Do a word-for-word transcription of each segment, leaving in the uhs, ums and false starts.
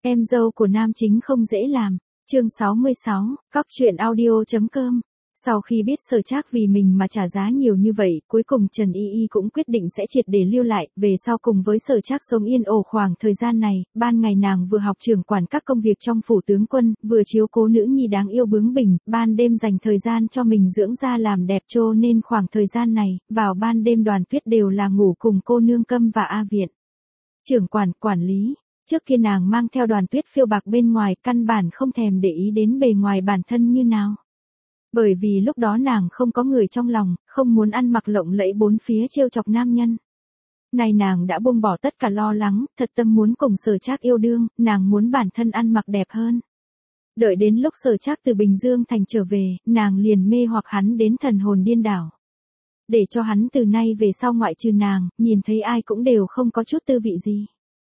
Em dâu của nam chính không dễ làm. Chương sáu mươi sáu, cóc truyện audio.com. Sau khi biết Sở Trác vì mình mà trả giá nhiều như vậy, cuối cùng Trần Y Y cũng quyết định sẽ triệt để lưu lại, về sau cùng với Sở Trác sống yên ổn khoảng thời gian này, ban ngày nàng vừa học trưởng quản các công việc trong phủ tướng quân, vừa chiếu cố nữ nhi đáng yêu bướng bỉnh, ban đêm dành thời gian cho mình dưỡng da làm đẹp cho nên khoảng thời gian này, vào ban đêm Đoàn Tuyết đều là ngủ cùng cô nương Câm và A Viện. Trưởng quản, quản lý. Trước kia nàng mang theo Đoàn Tuyết phiêu bạc bên ngoài, căn bản không thèm để ý đến bề ngoài bản thân như nào. Bởi vì lúc đó nàng không có người trong lòng, không muốn ăn mặc lộng lẫy bốn phía trêu chọc nam nhân. Nay nàng đã buông bỏ tất cả lo lắng, thật tâm muốn cùng Sở Trác yêu đương, nàng muốn bản thân ăn mặc đẹp hơn. Đợi đến lúc Sở Trác từ Bình Dương thành trở về, nàng liền mê hoặc hắn đến thần hồn điên đảo. Để cho hắn từ nay về sau ngoại trừ nàng, nhìn thấy ai cũng đều không có chút tư vị gì.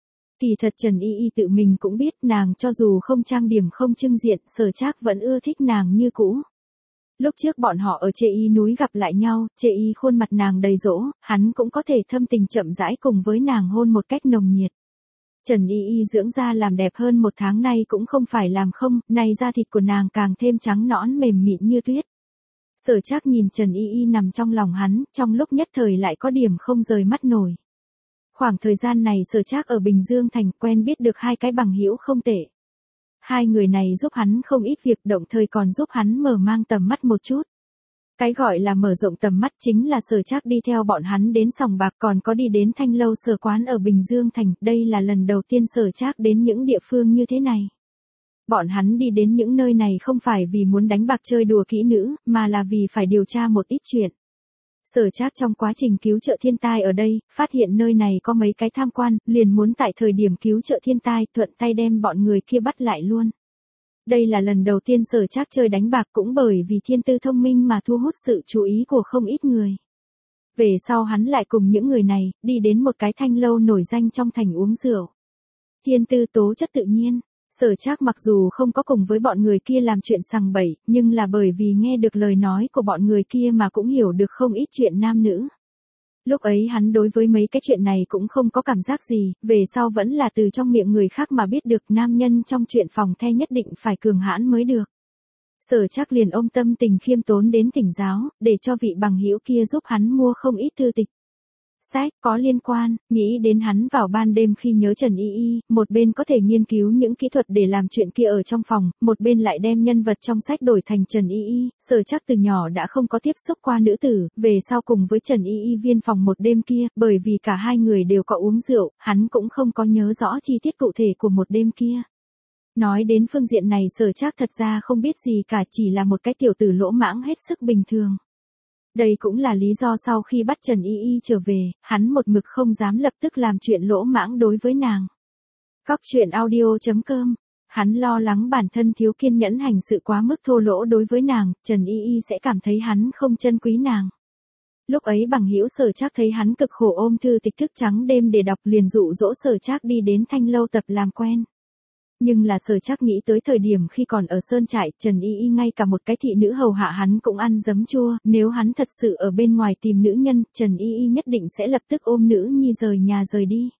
Kỳ thật Trần Y Y tự mình cũng biết nàng cho dù không trang điểm không trưng diện, Sở Trác vẫn ưa thích nàng như cũ. Lúc trước bọn họ ở Chê Y núi gặp lại nhau, Chê Y khuôn mặt nàng đầy dỗ, hắn cũng có thể thâm tình chậm rãi cùng với nàng hôn một cách nồng nhiệt. Trần Y Y dưỡng da làm đẹp hơn một tháng nay cũng không phải làm không, nay da thịt của nàng càng thêm trắng nõn mềm mịn như tuyết. Sở Trác nhìn Trần Y Y nằm trong lòng hắn, trong lúc nhất thời lại có điểm không rời mắt nổi. Khoảng thời gian này Sở Trác ở Bình Dương thành quen biết được hai cái bằng hữu không tệ. Hai người này giúp hắn không ít việc, đồng thời còn giúp hắn mở mang tầm mắt một chút. Cái gọi là mở rộng tầm mắt chính là Sở Trác đi theo bọn hắn đến sòng bạc, còn có đi đến Thanh Lâu Sở Quán ở Bình Dương thành, đây là lần đầu tiên Sở Trác đến những địa phương như thế này. Bọn hắn đi đến những nơi này không phải vì muốn đánh bạc chơi đùa kỹ nữ, mà là vì phải điều tra một ít chuyện. Sở Trác trong quá trình cứu trợ thiên tai ở đây, phát hiện nơi này có mấy cái tham quan, liền muốn tại thời điểm cứu trợ thiên tai thuận tay đem bọn người kia bắt lại luôn. Đây là lần đầu tiên Sở Trác chơi đánh bạc, cũng bởi vì thiên tư thông minh mà thu hút sự chú ý của không ít người. Về sau hắn lại cùng những người này, đi đến một cái thanh lâu nổi danh trong thành uống rượu. Thiên tư tố chất tự nhiên. Sở Trác mặc dù không có cùng với bọn người kia làm chuyện sằng bậy, nhưng là bởi vì nghe được lời nói của bọn người kia mà cũng hiểu được không ít chuyện nam nữ. Lúc ấy hắn đối với mấy cái chuyện này cũng không có cảm giác gì, về sau vẫn là từ trong miệng người khác mà biết được nam nhân trong chuyện phòng the nhất định phải cường hãn mới được. Sở Trác liền ôm tâm tình khiêm tốn đến thỉnh giáo, để cho vị bằng hữu kia giúp hắn mua không ít thư tịch. Sách có liên quan, nghĩ đến hắn vào ban đêm khi nhớ Trần Y Y, một bên có thể nghiên cứu những kỹ thuật để làm chuyện kia ở trong phòng, một bên lại đem nhân vật trong sách đổi thành Trần Y Y. Sở Trác từ nhỏ đã không có tiếp xúc qua nữ tử, về sau cùng với Trần Y Y viên phòng một đêm kia, bởi vì cả hai người đều có uống rượu, hắn cũng không có nhớ rõ chi tiết cụ thể của một đêm kia. Nói đến phương diện này Sở Trác thật ra không biết gì cả, chỉ là một cái tiểu tử lỗ mãng hết sức bình thường. Đây cũng là lý do sau khi bắt Trần Y Y trở về, hắn một mực không dám lập tức làm chuyện lỗ mãng đối với nàng. Cóc truyện audio.com. Hắn lo lắng bản thân thiếu kiên nhẫn hành sự quá mức thô lỗ đối với nàng, Trần Y Y sẽ cảm thấy hắn không trân quý nàng. Lúc ấy bằng hữu Sở Trác thấy hắn cực khổ ôm thư tịch thức trắng đêm để đọc, liền dụ dỗ Sở Trác đi đến Thanh Lâu tập làm quen. Nhưng là Sở Trác nghĩ tới thời điểm khi còn ở Sơn Trại, Trần Y Y ngay cả một cái thị nữ hầu hạ hắn cũng ăn giấm chua, nếu hắn thật sự ở bên ngoài tìm nữ nhân, Trần Y Y nhất định sẽ lập tức ôm nữ nhi rời nhà rời đi.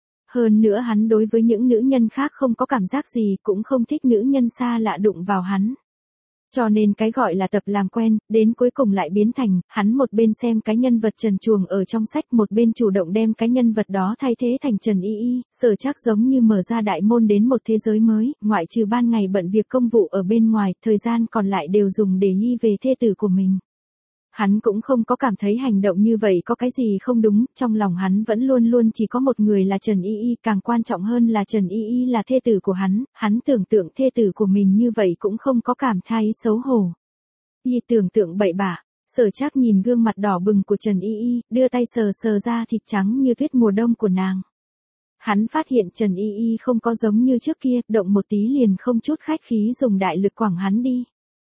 Hơn nữa hắn đối với những nữ nhân khác không có cảm giác gì, cũng không thích nữ nhân xa lạ đụng vào hắn. Cho nên cái gọi là tập làm quen, đến cuối cùng lại biến thành, hắn một bên xem cái nhân vật trần truồng ở trong sách, một bên chủ động đem cái nhân vật đó thay thế thành Trần Y Y. Sở Trác giống như mở ra đại môn đến một thế giới mới, ngoại trừ ban ngày bận việc công vụ ở bên ngoài, thời gian còn lại đều dùng để ghi về thê tử của mình. Hắn cũng không có cảm thấy hành động như vậy có cái gì không đúng, trong lòng hắn vẫn luôn luôn chỉ có một người là Trần Y Y, càng quan trọng hơn là Trần Y Y là thê tử của hắn, hắn tưởng tượng thê tử của mình như vậy cũng không có cảm thấy xấu hổ. Y tưởng tượng bậy bạ. Sở Trác nhìn gương mặt đỏ bừng của Trần Y Y, đưa tay sờ sờ ra thịt trắng như tuyết mùa đông của nàng. Hắn phát hiện Trần Y Y không có giống như trước kia, động một tí liền không chút khách khí dùng đại lực quẳng hắn đi.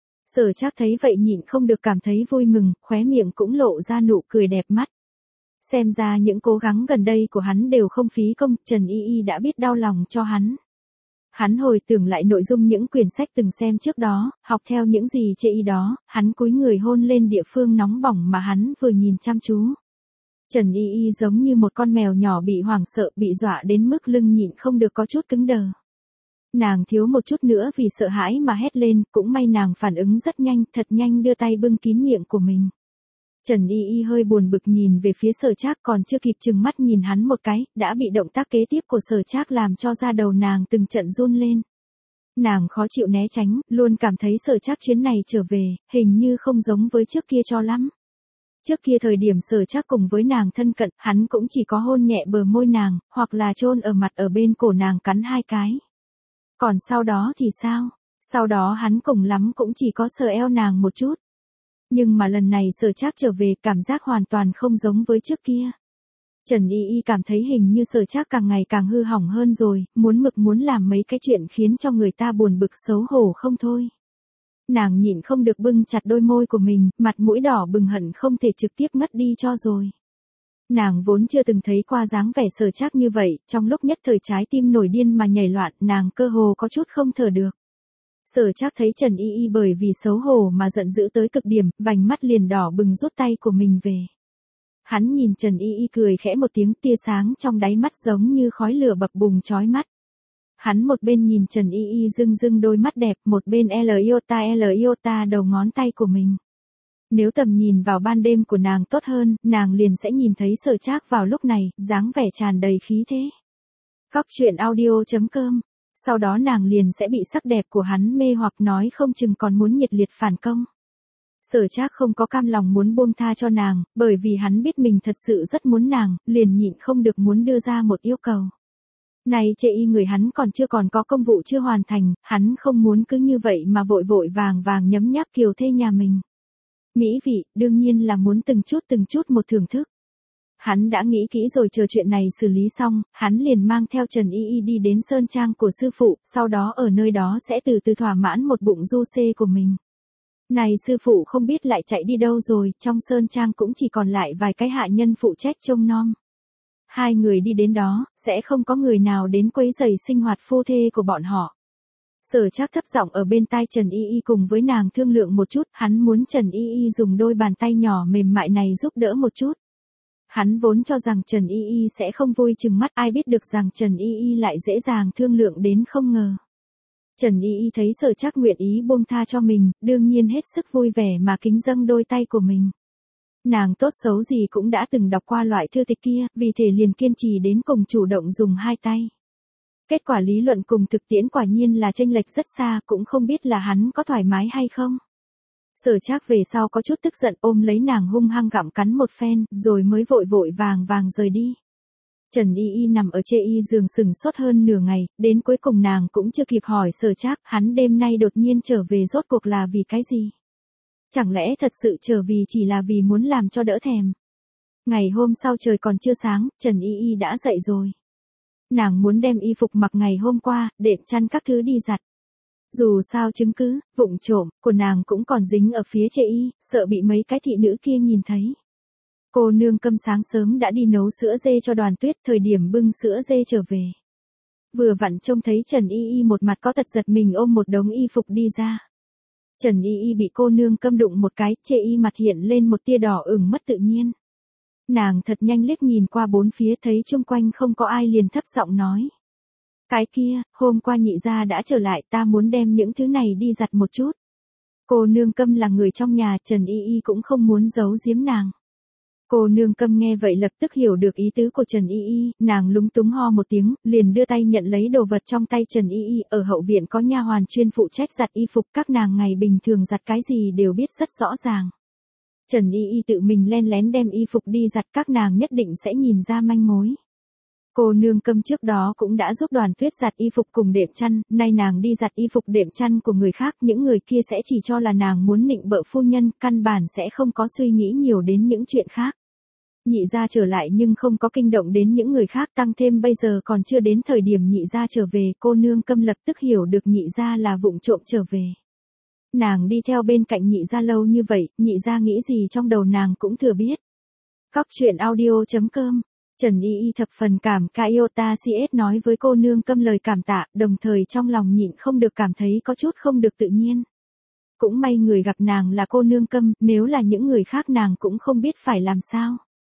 Sở Trác thấy vậy nhịn không được cảm thấy vui mừng, khóe miệng cũng lộ ra nụ cười đẹp mắt. Xem ra những cố gắng gần đây của hắn đều không phí công, Trần Y Y đã biết đau lòng cho hắn. Hắn hồi tưởng lại nội dung những quyển sách từng xem trước đó, học theo những gì chê y đó, hắn cúi người hôn lên địa phương nóng bỏng mà hắn vừa nhìn chăm chú. Trần Y Y giống như một con mèo nhỏ bị hoảng sợ, bị dọa đến mức lưng nhịn không được có chút cứng đờ. Nàng thiếu một chút nữa vì sợ hãi mà hét lên, cũng may nàng phản ứng rất nhanh, thật nhanh đưa tay bưng kín miệng của mình. Trần Y Y hơi buồn bực nhìn về phía Sở Trác, còn chưa kịp trừng mắt nhìn hắn một cái, đã bị động tác kế tiếp của Sở Trác làm cho da đầu nàng từng trận run lên. Nàng khó chịu né tránh, luôn cảm thấy Sở Trác chuyến này trở về, hình như không giống với trước kia cho lắm. Trước kia thời điểm Sở Trác cùng với nàng thân cận, hắn cũng chỉ có hôn nhẹ bờ môi nàng, hoặc là chôn ở mặt ở bên cổ nàng cắn hai cái. Còn sau đó thì sao? Sau đó hắn cùng lắm cũng chỉ có sờ eo nàng một chút. Nhưng mà lần này Sở Trác trở về, cảm giác hoàn toàn không giống với trước kia. Trần Y Y cảm thấy hình như Sở Trác càng ngày càng hư hỏng hơn rồi, muốn mực muốn làm mấy cái chuyện khiến cho người ta buồn bực xấu hổ không thôi. Nàng nhịn không được bưng chặt đôi môi của mình, mặt mũi đỏ bừng hận không thể trực tiếp ngất đi cho rồi. Nàng vốn chưa từng thấy qua dáng vẻ Sở Trác như vậy, trong lúc nhất thời trái tim nổi điên mà nhảy loạn, nàng cơ hồ có chút không thở được. Sở Trác thấy Trần Y Y bởi vì xấu hổ mà giận dữ tới cực điểm, vành mắt liền đỏ bừng rút tay của mình về. Hắn nhìn Trần Y Y cười khẽ một tiếng, tia sáng trong đáy mắt giống như khói lửa bập bùng chói mắt. Hắn một bên nhìn Trần Y Y rưng rưng đôi mắt đẹp, một bên L iota L iota đầu ngón tay của mình. Nếu tầm nhìn vào ban đêm của nàng tốt hơn, nàng liền sẽ nhìn thấy Sở Trác vào lúc này, dáng vẻ tràn đầy khí thế. Góc truyện audio chấm com. Sau đó nàng liền sẽ bị sắc đẹp của hắn mê hoặc, nói không chừng còn muốn nhiệt liệt phản công. Sở Trác không có cam lòng muốn buông tha cho nàng, bởi vì hắn biết mình thật sự rất muốn nàng, liền nhịn không được muốn đưa ra một yêu cầu. Này chê y người hắn còn chưa còn có công vụ chưa hoàn thành, hắn không muốn cứ như vậy mà vội vội vàng vàng nhấm nháp kiều thê nhà mình. Mỹ vị, đương nhiên là muốn từng chút từng chút một thưởng thức. Hắn đã nghĩ kỹ rồi, chờ chuyện này xử lý xong, hắn liền mang theo Trần Y Y đi đến sơn trang của sư phụ, sau đó ở nơi đó sẽ từ từ thỏa mãn một bụng du xê của mình. Này sư phụ không biết lại chạy đi đâu rồi, trong sơn trang cũng chỉ còn lại vài cái hạ nhân phụ trách trông nom. Hai người đi đến đó, sẽ không có người nào đến quấy rầy sinh hoạt phu thê của bọn họ. Sở Trác thấp giọng ở bên tai Trần Y Y cùng với nàng thương lượng một chút, hắn muốn Trần Y Y dùng đôi bàn tay nhỏ mềm mại này giúp đỡ một chút. Hắn vốn cho rằng Trần Y Y sẽ không vui chừng mắt, ai biết được rằng Trần Y Y lại dễ dàng thương lượng đến không ngờ. Trần Y Y thấy Sở Trác nguyện ý buông tha cho mình, đương nhiên hết sức vui vẻ mà kính dâng đôi tay của mình. Nàng tốt xấu gì cũng đã từng đọc qua loại thư tịch kia, vì thế liền kiên trì đến cùng chủ động dùng hai tay. Kết quả lý luận cùng thực tiễn quả nhiên là chênh lệch rất xa, cũng không biết là hắn có thoải mái hay không. Sở Trác về sau có chút tức giận, ôm lấy nàng hung hăng gặm cắn một phen, rồi mới vội vội vàng vàng rời đi. Trần Y Y nằm ở chê y giường sừng sốt hơn nửa ngày, đến cuối cùng nàng cũng chưa kịp hỏi Sở Trác, hắn đêm nay đột nhiên trở về rốt cuộc là vì cái gì? Chẳng lẽ thật sự trở vì chỉ là vì muốn làm cho đỡ thèm? Ngày hôm sau trời còn chưa sáng, Trần Y Y đã dậy rồi. Nàng muốn đem y phục mặc ngày hôm qua, đệm chăn các thứ đi giặt. Dù sao chứng cứ, vụng trộm, của nàng cũng còn dính ở phía chê y, sợ bị mấy cái thị nữ kia nhìn thấy. Cô nương Câm sáng sớm đã đi nấu sữa dê cho Đoàn Tuyết, thời điểm bưng sữa dê trở về. Vừa vặn trông thấy Trần Y Y một mặt có tật giật mình ôm một đống y phục đi ra. Trần Y Y bị cô nương Câm đụng một cái, chê y mặt hiện lên một tia đỏ ửng mất tự nhiên. Nàng thật nhanh liếc nhìn qua bốn phía, thấy chung quanh không có ai liền thấp giọng nói. Cái kia, hôm qua nhị gia đã trở lại, ta muốn đem những thứ này đi giặt một chút. Cô nương Câm là người trong nhà, Trần Y Y cũng không muốn giấu giếm nàng. Cô nương Câm nghe vậy lập tức hiểu được ý tứ của Trần Y Y, nàng lúng túng ho một tiếng, liền đưa tay nhận lấy đồ vật trong tay Trần Y Y, ở hậu viện có nha hoàn chuyên phụ trách giặt y phục, các nàng ngày bình thường giặt cái gì đều biết rất rõ ràng. Trần Y Y tự mình len lén đem y phục đi giặt, các nàng nhất định sẽ nhìn ra manh mối. Cô nương Câm trước đó cũng đã giúp Đoàn Tuyết giặt y phục cùng đệm chăn, nay nàng đi giặt y phục đệm chăn của người khác, những người kia sẽ chỉ cho là nàng muốn nịnh bợ phu nhân, căn bản sẽ không có suy nghĩ nhiều đến những chuyện khác. Nhị gia trở lại nhưng không có kinh động đến những người khác, tăng thêm bây giờ còn chưa đến thời điểm nhị gia trở về, cô nương Câm lập tức hiểu được nhị gia là vụng trộm trở về. Nàng đi theo bên cạnh nhị gia lâu như vậy, nhị gia nghĩ gì trong đầu nàng cũng thừa biết. Góc truyện audio chấm com. Trần Y Y thập phần cảm kích Iota xê ét nói với cô nương Câm lời cảm tạ, đồng thời trong lòng nhịn không được cảm thấy có chút không được tự nhiên. Cũng may người gặp nàng là cô nương Câm, nếu là những người khác nàng cũng không biết phải làm sao.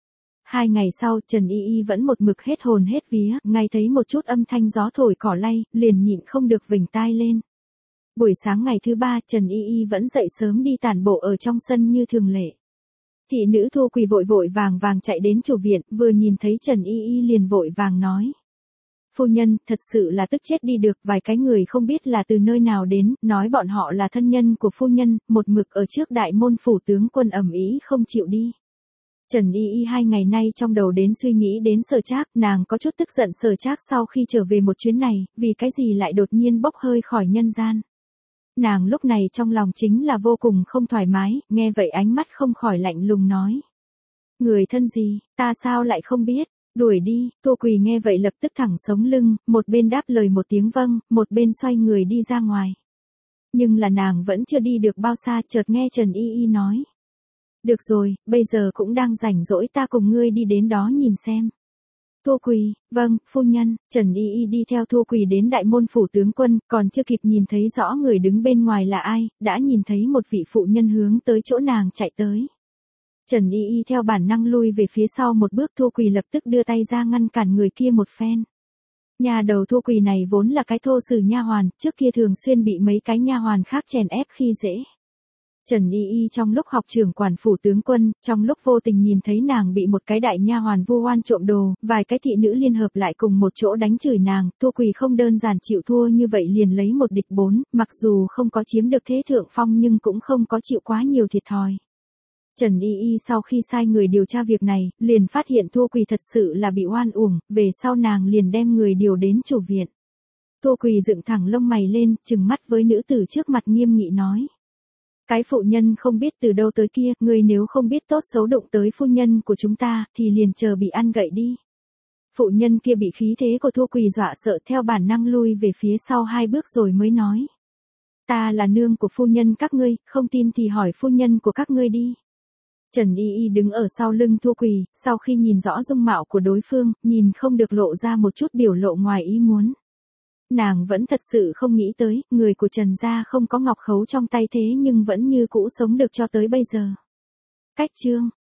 Hai ngày sau Trần Y Y vẫn một mực hết hồn hết vía, ngay thấy một chút âm thanh gió thổi cỏ lay, liền nhịn không được vểnh tai lên. Buổi sáng ngày thứ ba Trần Y Y vẫn dậy sớm đi tản bộ ở trong sân như thường lệ. Thị nữ Thu Quỳ vội vội vàng vàng chạy đến chủ viện, vừa nhìn thấy Trần Y Y liền vội vàng nói. Phu nhân, thật sự là tức chết đi được, vài cái người không biết là từ nơi nào đến, nói bọn họ là thân nhân của phu nhân, một mực ở trước đại môn phủ tướng quân ầm ĩ không chịu đi. Trần Y Y hai ngày nay trong đầu đến suy nghĩ đến Sở Trác, nàng có chút tức giận Sở Trác sau khi trở về một chuyến này, vì cái gì lại đột nhiên bốc hơi khỏi nhân gian. Nàng lúc này trong lòng chính là vô cùng không thoải mái, nghe vậy ánh mắt không khỏi lạnh lùng nói. Người thân gì, ta sao lại không biết, đuổi đi. Tô Quỳ nghe vậy lập tức thẳng sống lưng, một bên đáp lời một tiếng vâng, một bên xoay người đi ra ngoài. Nhưng là nàng vẫn chưa đi được bao xa chợt nghe Trần Y Y nói. Được rồi, bây giờ cũng đang rảnh rỗi, ta cùng ngươi đi đến đó nhìn xem. Tô Quỳ, vâng, phu nhân. Trần Y Y đi theo Tô Quỳ đến đại môn phủ tướng quân, còn chưa kịp nhìn thấy rõ người đứng bên ngoài là ai, đã nhìn thấy một vị phụ nhân hướng tới chỗ nàng chạy tới. Trần Y Y theo bản năng lui về phía sau một bước, Tô Quỳ lập tức đưa tay ra ngăn cản người kia một phen. Nhà đầu Tô Quỳ này vốn là cái thô sử nha hoàn, trước kia thường xuyên bị mấy cái nha hoàn khác chèn ép khi dễ. Trần Y Y trong lúc học trưởng quản phủ tướng quân, trong lúc vô tình nhìn thấy nàng bị một cái đại nha hoàn vu oan trộm đồ, vài cái thị nữ liên hợp lại cùng một chỗ đánh chửi nàng, Tô Quỳ không đơn giản chịu thua như vậy liền lấy một địch bốn, mặc dù không có chiếm được thế thượng phong nhưng cũng không có chịu quá nhiều thiệt thòi. Trần Y Y sau khi sai người điều tra việc này, liền phát hiện Tô Quỳ thật sự là bị oan uổng, về sau nàng liền đem người điều đến chủ viện. Tô Quỳ dựng thẳng lông mày lên, trừng mắt với nữ tử trước mặt nghiêm nghị nói. Cái phụ nhân không biết từ đâu tới kia, người nếu không biết tốt xấu đụng tới phu nhân của chúng ta, thì liền chờ bị ăn gậy đi. Phụ nhân kia bị khí thế của Tô Quỳ dọa sợ theo bản năng lui về phía sau hai bước rồi mới nói. Ta là nương của phu nhân các ngươi, không tin thì hỏi phu nhân của các ngươi đi. Trần Y Y đứng ở sau lưng Tô Quỳ, sau khi nhìn rõ dung mạo của đối phương, nhìn không được lộ ra một chút biểu lộ ngoài ý muốn. Nàng vẫn thật sự không nghĩ tới, người của Trần gia không có ngọc khấu trong tay thế nhưng vẫn như cũ sống được cho tới bây giờ. Cách chương